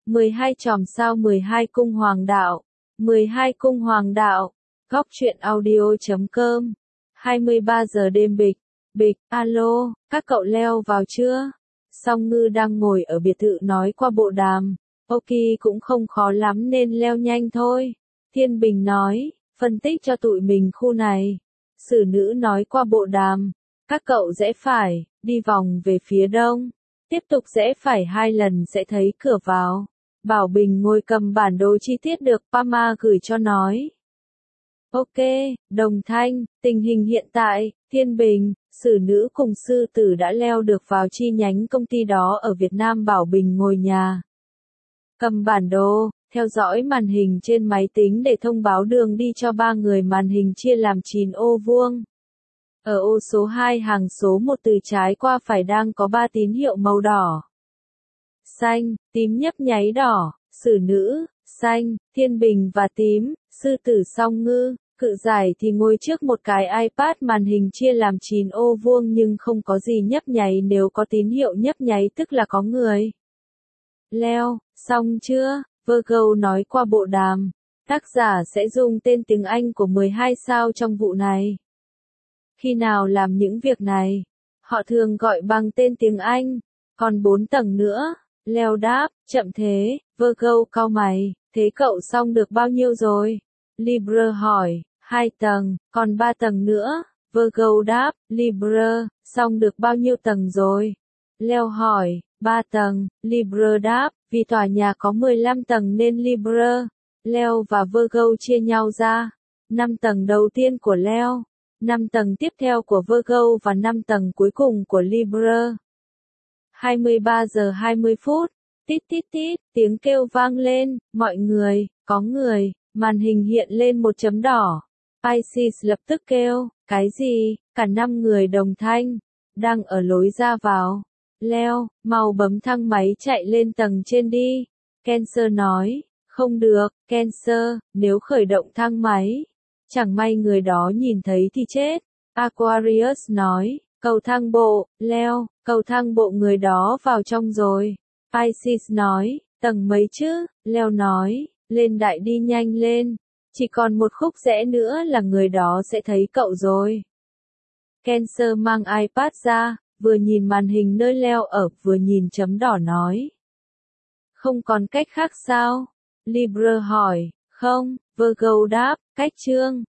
12 chòm sao 12 cung hoàng đạo. 12 cung hoàng đạo. Góc truyện audio.com 23 giờ đêm bịch, alo, các cậu leo vào chưa? Song Ngư đang ngồi ở biệt thự nói qua bộ đàm. Ok cũng không khó lắm nên leo nhanh thôi. Thiên Bình nói, phân tích cho tụi mình khu này. Sử nữ nói qua bộ đàm. Các cậu rẽ phải, đi vòng về phía đông. Tiếp tục rẽ phải 2 lần sẽ thấy cửa vào. Bảo Bình ngồi cầm bản đồ chi tiết được Pama gửi cho nói. Ok, Đồng Thanh, tình hình hiện tại, Thiên Bình, Sử nữ cùng Sư tử đã leo được vào chi nhánh công ty đó ở Việt Nam. Bảo Bình ngồi nhà. Cầm bản đồ, theo dõi màn hình trên máy tính để thông báo đường đi cho 3 người. Màn hình chia làm 9 ô vuông. Ở ô số 2 hàng số 1 từ trái qua phải đang có 3 tín hiệu màu đỏ. Xanh, tím nhấp nháy đỏ, Sử nữ, xanh, Thiên Bình và tím, Sư tử Song Ngư. Cự giải thì ngồi trước một cái iPad. Màn hình chia làm 9 ô vuông nhưng không có gì nhấp nháy. Nếu có tín hiệu nhấp nháy tức là có người. Leo, xong chưa? Virgo nói qua bộ đàm. Tác giả sẽ dùng tên tiếng Anh của 12 sao trong vụ này. Khi nào làm những việc này, họ thường gọi bằng tên tiếng Anh. Còn 4 tầng nữa. Leo đáp, chậm thế. Virgo cau mày, thế cậu xong được bao nhiêu rồi? Libra hỏi, 2 tầng, còn 3 tầng nữa. Virgo đáp, Libra, xong được bao nhiêu tầng rồi? Leo hỏi, 3 tầng, Libra đáp, vì tòa nhà có 15 tầng nên Libra. Leo và Virgo chia nhau ra. 5 tầng đầu tiên của Leo, 5 tầng tiếp theo của Virgo và 5 tầng cuối cùng của Libra. 23 giờ 20 phút, tít tít tít, tiếng kêu vang lên, mọi người, có người, màn hình hiện lên một chấm đỏ. Pisces lập tức kêu, cái gì, cả 5 người đồng thanh, đang ở lối ra vào. Leo, mau bấm thang máy chạy lên tầng trên đi. Cancer nói, không được, Cancer, nếu khởi động thang máy, chẳng may người đó nhìn thấy thì chết. Aquarius nói, cầu thang bộ, Leo, cầu thang bộ người đó vào trong rồi. Pisces nói, tầng mấy chứ? Leo nói, lên đại đi nhanh lên. Chỉ còn một khúc rẽ nữa là người đó sẽ thấy cậu rồi. Cancer mang iPad ra, vừa nhìn màn hình nơi Leo ở, vừa nhìn chấm đỏ nói. Không còn cách khác sao? Libra hỏi, không, Virgo đáp, cách chương.